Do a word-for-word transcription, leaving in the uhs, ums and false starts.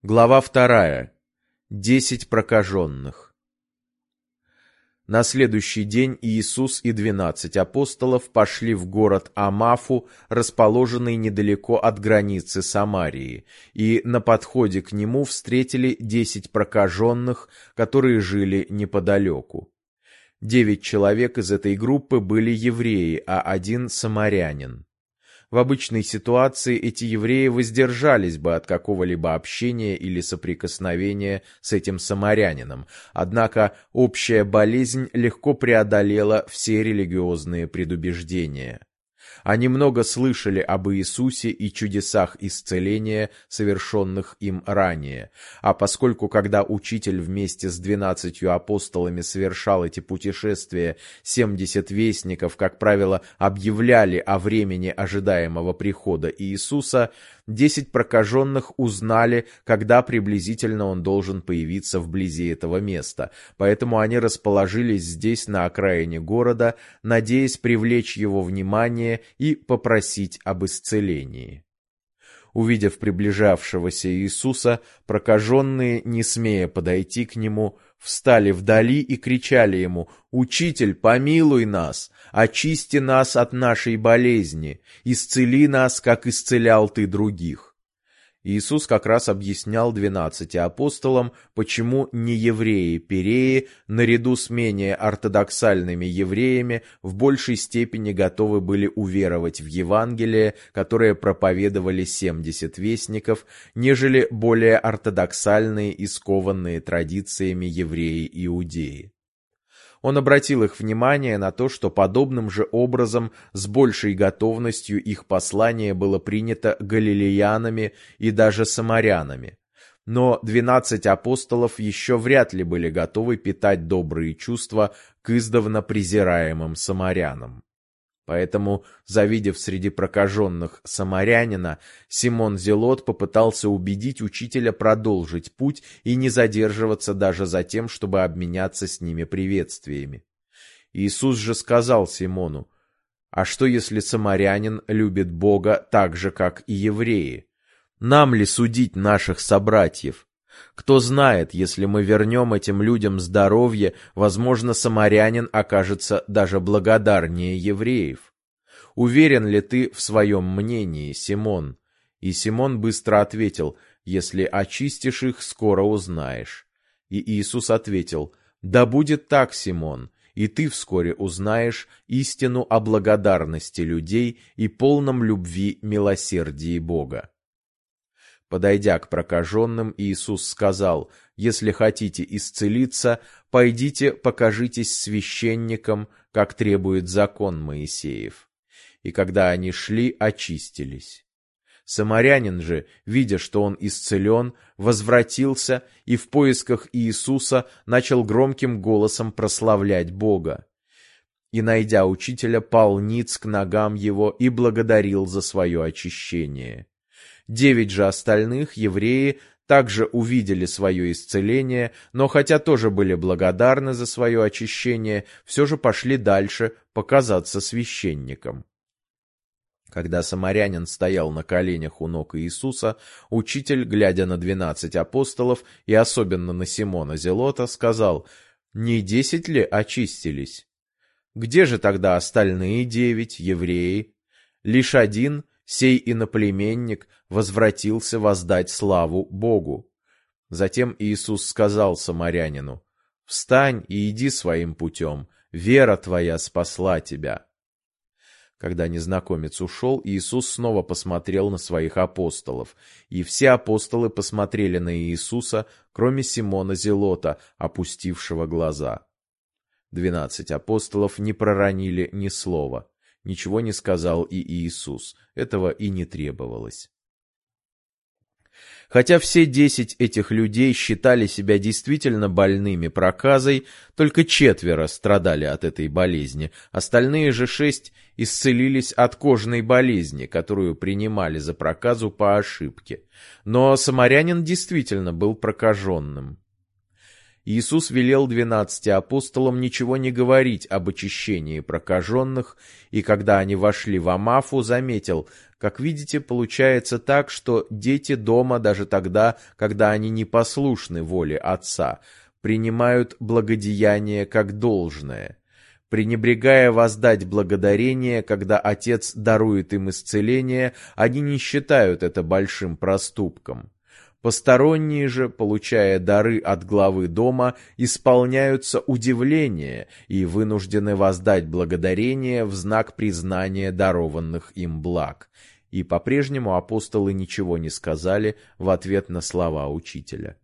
Глава вторая. Десять прокаженных. На следующий день Иисус и двенадцать апостолов пошли в город Амафу, расположенный недалеко от границы Самарии, и на подходе к нему встретили десять прокаженных, которые жили неподалеку. Девять человек из этой группы были евреи, а один — самарянин. В обычной ситуации эти евреи воздержались бы от какого-либо общения или соприкосновения с этим самарянином, однако общая болезнь легко преодолела все религиозные предубеждения. Они много слышали об Иисусе и чудесах исцеления, совершенных им ранее, а поскольку, когда Учитель вместе с двенадцатью апостолами совершал эти путешествия, семьдесят вестников, как правило, объявляли о времени ожидаемого прихода Иисуса, десять прокаженных узнали, когда приблизительно он должен появиться вблизи этого места, поэтому они расположились здесь, на окраине города, надеясь привлечь его внимание и попросить об исцелении. Увидев приближавшегося Иисуса, прокаженные, не смея подойти к нему, встали вдали и кричали ему: «Учитель, помилуй нас! Очисти нас от нашей болезни! Исцели нас, как исцелял ты других!» Иисус как раз объяснял двенадцати апостолам, почему неевреи-переи, наряду с менее ортодоксальными евреями, в большей степени готовы были уверовать в Евангелие, которое проповедовали семьдесят вестников, нежели более ортодоксальные и скованные традициями евреи-иудеи. Он обратил их внимание на то, что подобным же образом с большей готовностью их послание было принято галилеянами и даже самарянами. Но двенадцать апостолов еще вряд ли были готовы питать добрые чувства к издавна презираемым самарянам. Поэтому, завидев среди прокаженных самарянина, Симон Зелот попытался убедить учителя продолжить путь и не задерживаться даже за тем, чтобы обменяться с ними приветствиями. Иисус же сказал Симону: «А что, если самарянин любит Бога так же, как и евреи? Нам ли судить наших собратьев? Кто знает, если мы вернем этим людям здоровье, возможно, самарянин окажется даже благодарнее евреев. Уверен ли ты в своем мнении, Симон?» И Симон быстро ответил: «Если очистишь их, скоро узнаешь». И Иисус ответил: «Да будет так, Симон, и ты вскоре узнаешь истину о благодарности людей и полном любви милосердии Бога». Подойдя к прокаженным, Иисус сказал: «Если хотите исцелиться, пойдите покажитесь священникам, как требует закон Моисеев». И когда они шли, очистились. Самарянин же, видя, что он исцелен, возвратился и в поисках Иисуса начал громким голосом прославлять Бога. И, найдя учителя, пал ниц к ногам его и благодарил за свое очищение. Девять же остальных, евреи, также увидели свое исцеление, но хотя тоже были благодарны за свое очищение, все же пошли дальше показаться священникам. Когда самарянин стоял на коленях у ног Иисуса, учитель, глядя на двенадцать апостолов и особенно на Симона Зелота, сказал: «Не десять ли очистились? Где же тогда остальные девять, евреи? Лишь один, сей иноплеменник, возвратился воздать славу Богу». Затем Иисус сказал самарянину: «Встань и иди своим путем, вера твоя спасла тебя». Когда незнакомец ушел, Иисус снова посмотрел на своих апостолов, и все апостолы посмотрели на Иисуса, кроме Симона Зелота, опустившего глаза. Двенадцать апостолов не проронили ни слова. Ничего не сказал и Иисус, этого и не требовалось. Хотя все десять этих людей считали себя действительно больными проказой, только четверо страдали от этой болезни, остальные же шесть исцелились от кожной болезни, которую принимали за проказу по ошибке. Но самарянин действительно был прокаженным. Иисус велел двенадцати апостолам ничего не говорить об очищении прокаженных, и когда они вошли в Амафу, заметил: как видите, получается так, что дети дома даже тогда, когда они не послушны воле Отца, принимают благодеяние как должное. Пренебрегая воздать благодарение, когда Отец дарует им исцеление, они не считают это большим проступком. Посторонние же, получая дары от главы дома, исполняются удивления и вынуждены воздать благодарение в знак признания дарованных им благ. И по-прежнему апостолы ничего не сказали в ответ на слова учителя.